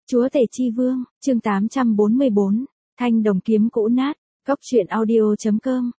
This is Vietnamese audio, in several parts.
Chúa Tể Chi Vương, chương 844, Thanh đồng kiếm cũ nát, Cốc truyện audio.com.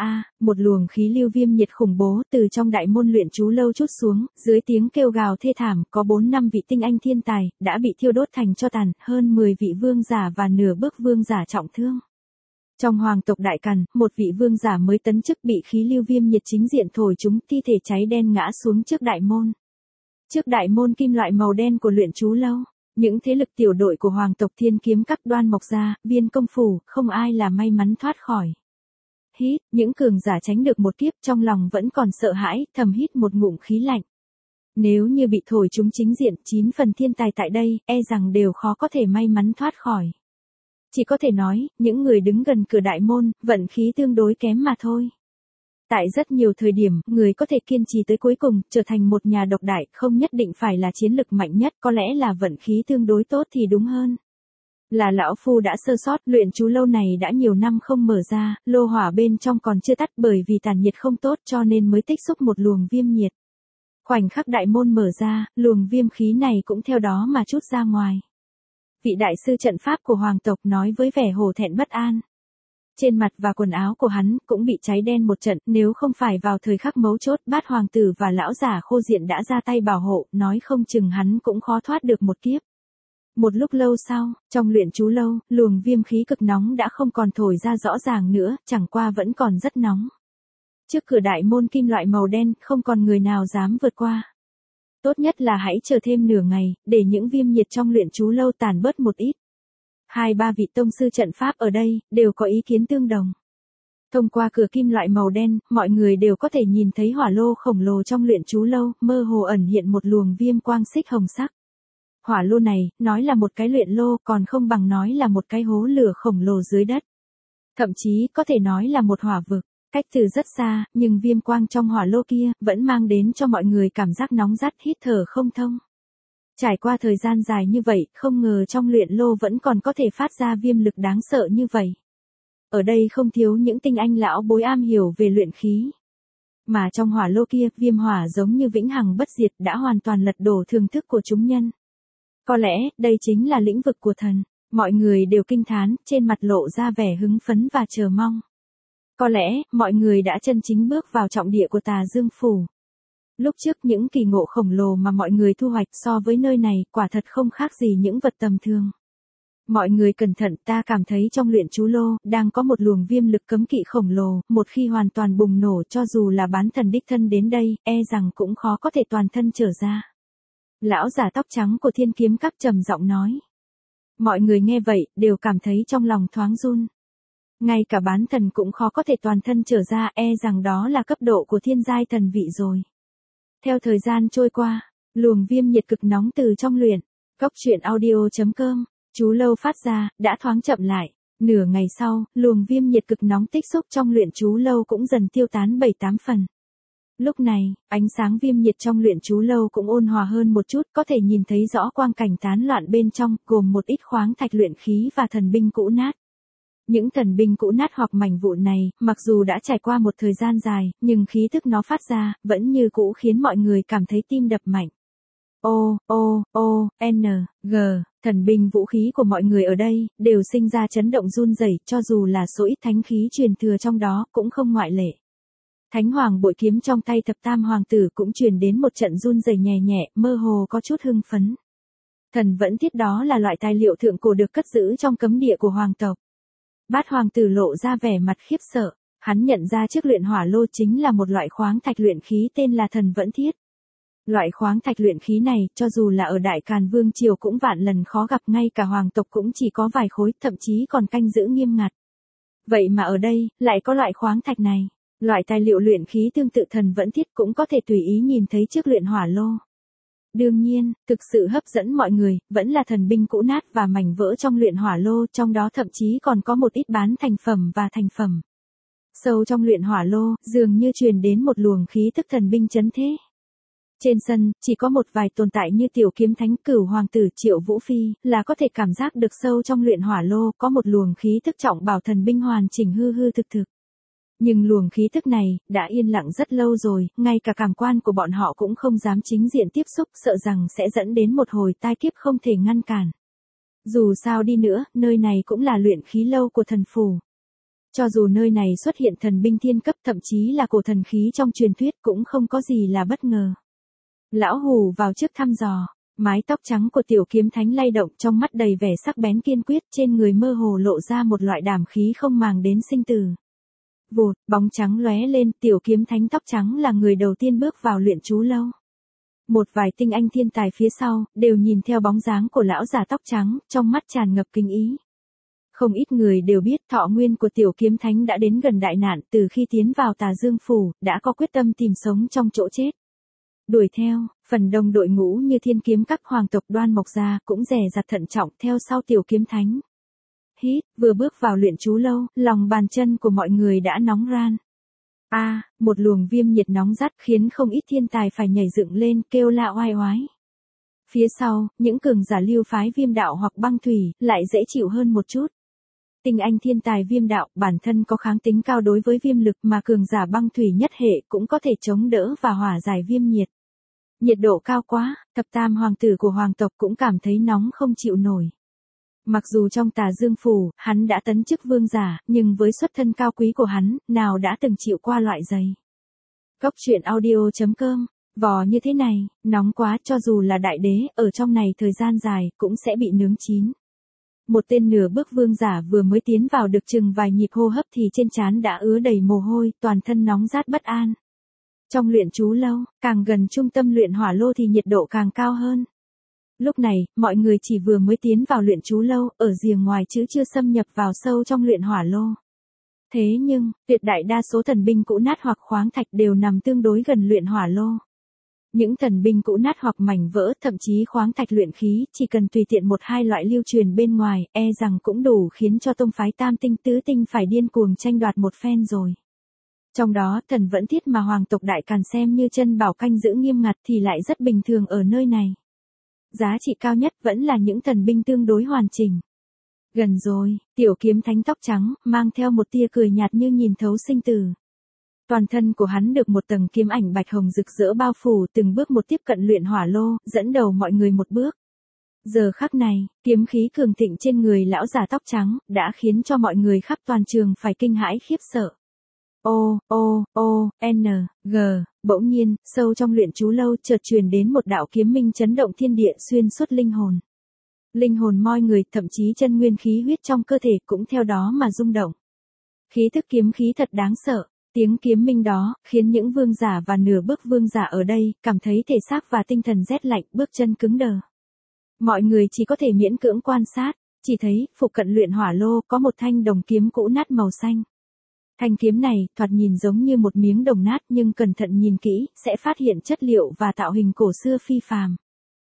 Một luồng khí lưu viêm nhiệt khủng bố từ trong đại môn luyện chú lâu trút xuống, dưới tiếng kêu gào thê thảm, có 4-5 vị tinh anh thiên tài, đã bị thiêu đốt thành tro tàn, hơn 10 vị vương giả và nửa bước vương giả trọng thương. Trong hoàng tộc Đại Càn, một vị vương giả mới tấn chức bị khí lưu viêm nhiệt chính diện thổi trúng, thi thể cháy đen ngã xuống trước đại môn. Trước đại môn kim loại màu đen của luyện chú lâu, những thế lực tiểu đội của hoàng tộc Thiên Kiếm Các, Đoan Mộc Gia, Viên Công Phủ, không ai là may mắn thoát khỏi. Hít, những cường giả tránh được một kiếp, trong lòng vẫn còn sợ hãi, thầm hít một ngụm khí lạnh. Nếu như bị thổi trúng chính diện, 9 phần thiên tài tại đây, e rằng đều khó có thể may mắn thoát khỏi. Chỉ có thể nói, những người đứng gần cửa đại môn, vận khí tương đối kém mà thôi. Tại rất nhiều thời điểm, người có thể kiên trì tới cuối cùng, trở thành một nhà độc đại, không nhất định phải là chiến lực mạnh nhất, có lẽ là vận khí tương đối tốt thì đúng hơn. Là lão phu đã sơ sót, luyện chú lâu này đã nhiều năm không mở ra, lô hỏa bên trong còn chưa tắt, bởi vì tàn nhiệt không tốt cho nên mới tích xúc một luồng viêm nhiệt. Khoảnh khắc đại môn mở ra, luồng viêm khí này cũng theo đó mà trút ra ngoài. Vị đại sư trận pháp của hoàng tộc nói với vẻ hổ thẹn bất an. Trên mặt và quần áo của hắn cũng bị cháy đen một trận, nếu không phải vào thời khắc mấu chốt, Bát hoàng tử và lão giả Khô Diện đã ra tay bảo hộ, nói không chừng hắn cũng khó thoát được một kiếp. Một lúc lâu sau, trong luyện chú lâu, luồng viêm khí cực nóng đã không còn thổi ra rõ ràng nữa, chẳng qua vẫn còn rất nóng. Trước cửa đại môn kim loại màu đen, không còn người nào dám vượt qua. Tốt nhất là hãy chờ thêm nửa ngày, để những viêm nhiệt trong luyện chú lâu tàn bớt một ít. 2-3 vị tông sư trận pháp ở đây, đều có ý kiến tương đồng. Thông qua cửa kim loại màu đen, mọi người đều có thể nhìn thấy hỏa lô khổng lồ trong luyện chú lâu, mơ hồ ẩn hiện một luồng viêm quang xích hồng sắc. Hỏa lô này, nói là một cái luyện lô, còn không bằng nói là một cái hố lửa khổng lồ dưới đất. Thậm chí, có thể nói là một hỏa vực. Cách từ rất xa, nhưng viêm quang trong hỏa lô kia, vẫn mang đến cho mọi người cảm giác nóng rát, hít thở không thông. Trải qua thời gian dài như vậy, không ngờ trong luyện lô vẫn còn có thể phát ra viêm lực đáng sợ như vậy. Ở đây không thiếu những tinh anh lão bối am hiểu về luyện khí. Mà trong hỏa lô kia, viêm hỏa giống như vĩnh hằng bất diệt, đã hoàn toàn lật đổ thường thức của chúng nhân. Có lẽ, đây chính là lĩnh vực của thần. Mọi người đều kinh thán, trên mặt lộ ra vẻ hứng phấn và chờ mong. Có lẽ, mọi người đã chân chính bước vào trọng địa của Tà Dương Phủ. Lúc trước những kỳ ngộ khổng lồ mà mọi người thu hoạch so với nơi này, quả thật không khác gì những vật tầm thường. Mọi người cẩn thận, ta cảm thấy trong luyện chú lô, đang có một luồng viêm lực cấm kỵ khổng lồ, một khi hoàn toàn bùng nổ, cho dù là bán thần đích thân đến đây, e rằng cũng khó có thể toàn thân trở ra. Lão giả tóc trắng của Thiên Kiếm Các trầm giọng nói. Mọi người nghe vậy, đều cảm thấy trong lòng thoáng run. Ngay cả bán thần cũng khó có thể toàn thân trở ra, e rằng đó là cấp độ của thiên giai thần vị rồi. Theo thời gian trôi qua, luồng viêm nhiệt cực nóng từ trong luyện, Cốc truyện audio.com, chú lâu phát ra, đã thoáng chậm lại. Nửa ngày sau, luồng viêm nhiệt cực nóng tích xúc trong luyện chú lâu cũng dần tiêu tán 7-8 phần. Lúc này, ánh sáng viêm nhiệt trong luyện chú lâu cũng ôn hòa hơn một chút, có thể nhìn thấy rõ quang cảnh tán loạn bên trong, gồm một ít khoáng thạch luyện khí và thần binh cũ nát. Những thần binh cũ nát hoặc mảnh vụn này, mặc dù đã trải qua một thời gian dài, nhưng khí thức nó phát ra, vẫn như cũ khiến mọi người cảm thấy tim đập mạnh. G, thần binh vũ khí của mọi người ở đây, đều sinh ra chấn động run rẩy, cho dù là số ít thánh khí truyền thừa trong đó, cũng không ngoại lệ. Thánh hoàng bội kiếm trong tay thập tam hoàng tử cũng truyền đến một trận run rẩy nhẹ nhẹ, mơ hồ có chút hưng phấn. Thần vẫn thiết đó là loại tài liệu thượng cổ được cất giữ trong cấm địa của hoàng tộc. Bát hoàng tử lộ ra vẻ mặt khiếp sợ, hắn nhận ra chiếc luyện hỏa lô chính là một loại khoáng thạch luyện khí tên là thần vẫn thiết. Loại khoáng thạch luyện khí này, cho dù là ở Đại Càn Vương Triều cũng vạn lần khó gặp, ngay cả hoàng tộc cũng chỉ có vài khối, thậm chí còn canh giữ nghiêm ngặt. Vậy mà ở đây, lại có loại khoáng thạch này, loại tài liệu luyện khí tương tự thần vẫn thiết cũng có thể tùy ý nhìn thấy chiếc luyện hỏa lô. Đương nhiên, thực sự hấp dẫn mọi người, vẫn là thần binh cũ nát và mảnh vỡ trong luyện hỏa lô, trong đó thậm chí còn có một ít bán thành phẩm và thành phẩm. Sâu trong luyện hỏa lô, dường như truyền đến một luồng khí tức thần binh chấn thế. Trên sân, chỉ có một vài tồn tại như Tiểu Kiếm Thánh, Cửu Hoàng tử, Triệu Vũ Phi, là có thể cảm giác được sâu trong luyện hỏa lô, có một luồng khí tức trọng bảo thần binh hoàn chỉnh hư hư thực thực. Nhưng luồng khí tức này, đã yên lặng rất lâu rồi, ngay cả cảm quan của bọn họ cũng không dám chính diện tiếp xúc, sợ rằng sẽ dẫn đến một hồi tai kiếp không thể ngăn cản. Dù sao đi nữa, nơi này cũng là luyện khí lâu của thần phủ. Cho dù nơi này xuất hiện thần binh thiên cấp thậm chí là cổ thần khí trong truyền thuyết cũng không có gì là bất ngờ. Lão Hù vào trước thăm dò, mái tóc trắng của tiểu kiếm thánh lay động trong mắt đầy vẻ sắc bén kiên quyết, trên người mơ hồ lộ ra một loại đảm khí không màng đến sinh tử. Vụt, bóng trắng lóe lên, tiểu kiếm thánh tóc trắng là người đầu tiên bước vào luyện chú lâu. Một vài tinh anh thiên tài phía sau, đều nhìn theo bóng dáng của lão già tóc trắng, trong mắt tràn ngập kinh ý. Không ít người đều biết thọ nguyên của tiểu kiếm thánh đã đến gần đại nạn, từ khi tiến vào Tà Dương Phủ, đã có quyết tâm tìm sống trong chỗ chết. Đuổi theo, phần đông đội ngũ như thiên kiếm các hoàng tộc Đoan Mộc Gia cũng dè dặt thận trọng theo sau tiểu kiếm thánh. Hít, vừa bước vào luyện chú lâu, lòng bàn chân của mọi người đã nóng ran. Một luồng viêm nhiệt nóng rát khiến không ít thiên tài phải nhảy dựng lên kêu la oai oái. Phía sau, những cường giả lưu phái viêm đạo hoặc băng thủy, lại dễ chịu hơn một chút. Tinh anh thiên tài viêm đạo, bản thân có kháng tính cao đối với viêm lực mà cường giả băng thủy nhất hệ cũng có thể chống đỡ và hỏa giải viêm nhiệt. Nhiệt độ cao quá, thập tam hoàng tử của hoàng tộc cũng cảm thấy nóng không chịu nổi. Mặc dù trong Tà Dương Phủ, hắn đã tấn chức vương giả, nhưng với xuất thân cao quý của hắn, nào đã từng chịu qua loại giày. Cốc truyện audio.com, vò như thế này, nóng quá, cho dù là đại đế, ở trong này thời gian dài, cũng sẽ bị nướng chín. Một tên nửa bước vương giả vừa mới tiến vào được chừng vài nhịp hô hấp thì trên trán đã ứa đầy mồ hôi, toàn thân nóng rát bất an. Trong luyện chú lâu, càng gần trung tâm luyện hỏa lô thì nhiệt độ càng cao hơn. Lúc này, mọi người chỉ vừa mới tiến vào luyện chú lâu, ở rìa ngoài chứ chưa xâm nhập vào sâu trong luyện hỏa lô. Thế nhưng, tuyệt đại đa số thần binh cũ nát hoặc khoáng thạch đều nằm tương đối gần luyện hỏa lô. Những thần binh cũ nát hoặc mảnh vỡ, thậm chí khoáng thạch luyện khí, chỉ cần tùy tiện một hai loại lưu truyền bên ngoài, e rằng cũng đủ khiến cho tông phái tam tinh tứ tinh phải điên cuồng tranh đoạt một phen rồi. Trong đó, thần vẫn thiết mà hoàng tộc Đại Càn xem như chân bảo canh giữ nghiêm ngặt thì lại rất bình thường ở nơi này. Giá trị cao nhất vẫn là những thần binh tương đối hoàn chỉnh. Gần rồi, tiểu kiếm thánh tóc trắng, mang theo một tia cười nhạt như nhìn thấu sinh tử. Toàn thân của hắn được một tầng kiếm ảnh bạch hồng rực rỡ bao phủ, từng bước một tiếp cận luyện hỏa lô, dẫn đầu mọi người một bước. Giờ khắc này, kiếm khí cường thịnh trên người lão già tóc trắng, đã khiến cho mọi người khắp toàn trường phải kinh hãi khiếp sợ. Bỗng nhiên, sâu trong luyện chú lâu chợt truyền đến một đạo kiếm minh chấn động thiên địa xuyên suốt linh hồn. Linh hồn mọi người, thậm chí chân nguyên khí huyết trong cơ thể cũng theo đó mà rung động. Khí thức kiếm khí thật đáng sợ, tiếng kiếm minh đó, khiến những vương giả và nửa bước vương giả ở đây, cảm thấy thể xác và tinh thần rét lạnh, bước chân cứng đờ. Mọi người chỉ có thể miễn cưỡng quan sát, chỉ thấy, phụ cận luyện hỏa lô có một thanh đồng kiếm cũ nát màu xanh. Thanh kiếm này, thoạt nhìn giống như một miếng đồng nát nhưng cẩn thận nhìn kỹ, sẽ phát hiện chất liệu và tạo hình cổ xưa phi phàm.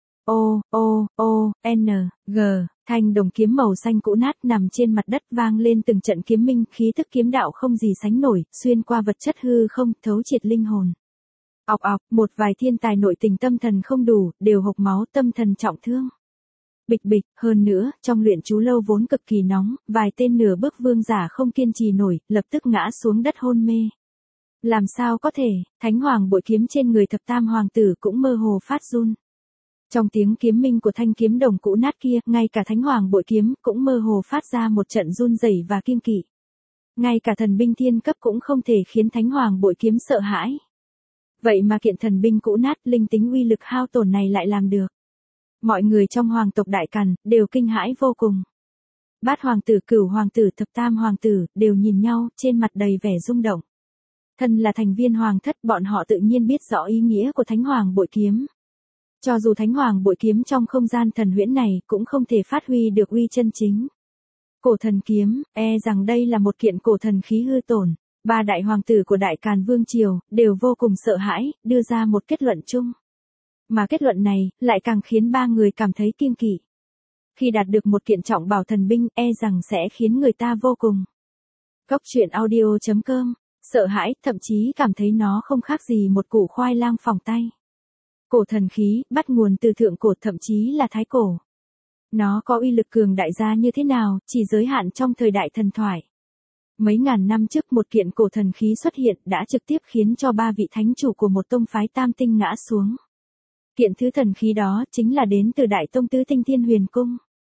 Thanh đồng kiếm màu xanh cũ nát nằm trên mặt đất vang lên từng trận kiếm minh, khí thức kiếm đạo không gì sánh nổi, xuyên qua vật chất hư không, thấu triệt linh hồn. Một vài thiên tài nội tình tâm thần không đủ, đều hộc máu, tâm thần trọng thương. Bịch bịch, hơn nữa, trong luyện chú lâu vốn cực kỳ nóng, vài tên nửa bước vương giả không kiên trì nổi, lập tức ngã xuống đất hôn mê. Làm sao có thể, thánh hoàng bội kiếm trên người thập tam hoàng tử cũng mơ hồ phát run. Trong tiếng kiếm minh của thanh kiếm đồng cũ nát kia, ngay cả thánh hoàng bội kiếm cũng mơ hồ phát ra một trận run rẩy và kiêng kỵ. Ngay cả thần binh thiên cấp cũng không thể khiến thánh hoàng bội kiếm sợ hãi. Vậy mà kiện thần binh cũ nát linh tính uy lực hao tổn này lại làm được. Mọi người trong hoàng tộc Đại Càn đều kinh hãi vô cùng. Bát hoàng tử, cửu hoàng tử, thập tam hoàng tử đều nhìn nhau, trên mặt đầy vẻ rung động. Thân là thành viên hoàng thất, bọn họ tự nhiên biết rõ ý nghĩa của thánh hoàng bội kiếm. Cho dù thánh hoàng bội kiếm trong không gian thần huyễn này cũng không thể phát huy được uy chân chính. Cổ thần kiếm, e rằng đây là một kiện cổ thần khí hư tổn. Ba đại hoàng tử của Đại Càn Vương Triều đều vô cùng sợ hãi, đưa ra một kết luận chung. Mà kết luận này lại càng khiến ba người cảm thấy kiêng kỵ. Khi đạt được một kiện trọng bảo thần binh, e rằng sẽ khiến người ta vô cùng. Cốc truyện audio.com, sợ hãi, thậm chí cảm thấy nó không khác gì một củ khoai lang phỏng tay. Cổ thần khí, bắt nguồn từ thượng cổ, thậm chí là thái cổ. Nó có uy lực cường đại ra như thế nào, chỉ giới hạn trong thời đại thần thoại. Mấy ngàn năm trước một kiện cổ thần khí xuất hiện đã trực tiếp khiến cho ba vị thánh chủ của một tông phái tam tinh ngã xuống. Kiện thứ thần khí đó chính là đến từ Đại Tông Tứ Tinh Thiên Huyền Cung.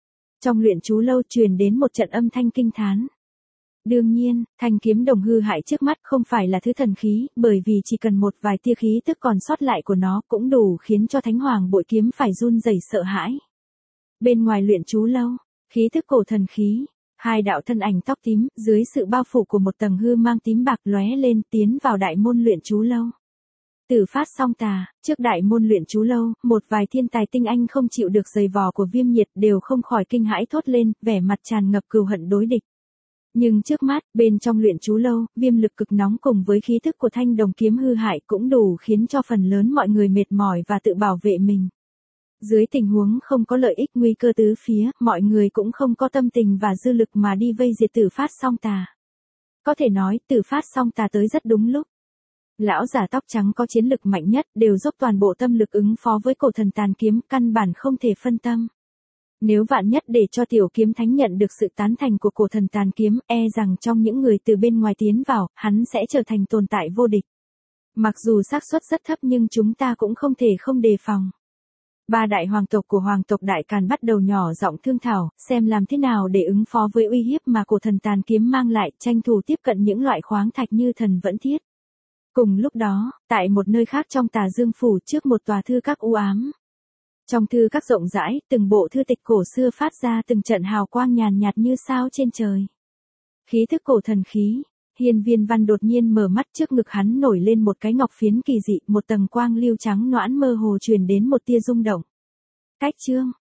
Trong luyện chú lâu truyền đến một trận âm thanh kinh thán. Đương nhiên, thanh kiếm đồng hư hại trước mắt không phải là thứ thần khí, bởi vì chỉ cần một vài tia khí tức còn sót lại của nó cũng đủ khiến cho Thánh Hoàng bội kiếm phải run rẩy sợ hãi. Bên ngoài luyện chú lâu, khí tức cổ thần khí, hai đạo thân ảnh tóc tím, dưới sự bao phủ của một tầng hư mang tím bạc lóe lên tiến vào đại môn luyện chú lâu. Tử Phát Song Tà, trước đại môn luyện chú lâu, một vài thiên tài tinh anh không chịu được giày vò của Viêm Nhiệt đều không khỏi kinh hãi thốt lên, vẻ mặt tràn ngập cừu hận đối địch. Nhưng trước mắt, bên trong luyện chú lâu, viêm lực cực nóng cùng với khí thức của thanh đồng kiếm hư hại cũng đủ khiến cho phần lớn mọi người mệt mỏi và tự bảo vệ mình. Dưới tình huống không có lợi ích nguy cơ tứ phía, mọi người cũng không có tâm tình và dư lực mà đi vây diệt Tử Phát Song Tà. Có thể nói, Tử Phát Song Tà tới rất đúng lúc. Lão giả tóc trắng có chiến lực mạnh nhất, đều dốc toàn bộ tâm lực ứng phó với cổ thần tàn kiếm, căn bản không thể phân tâm. Nếu vạn nhất để cho tiểu kiếm thánh nhận được sự tán thành của cổ thần tàn kiếm, e rằng trong những người từ bên ngoài tiến vào, hắn sẽ trở thành tồn tại vô địch. Mặc dù xác suất rất thấp nhưng chúng ta cũng không thể không đề phòng. Ba đại hoàng tộc của hoàng tộc Đại Càn bắt đầu nhỏ giọng thương thảo, xem làm thế nào để ứng phó với uy hiếp mà cổ thần tàn kiếm mang lại, tranh thủ tiếp cận những loại khoáng thạch như thần vẫn thiết. Cùng lúc đó, tại một nơi khác trong Tà Dương phủ trước một tòa thư các u ám. Trong thư các rộng rãi, từng bộ thư tịch cổ xưa phát ra từng trận hào quang nhàn nhạt như sao trên trời. Khí thức cổ thần khí, Hiên Viên Văn đột nhiên mở mắt, trước ngực hắn nổi lên một cái ngọc phiến kỳ dị, một tầng quang lưu trắng noãn mơ hồ truyền đến một tia rung động. Cách chương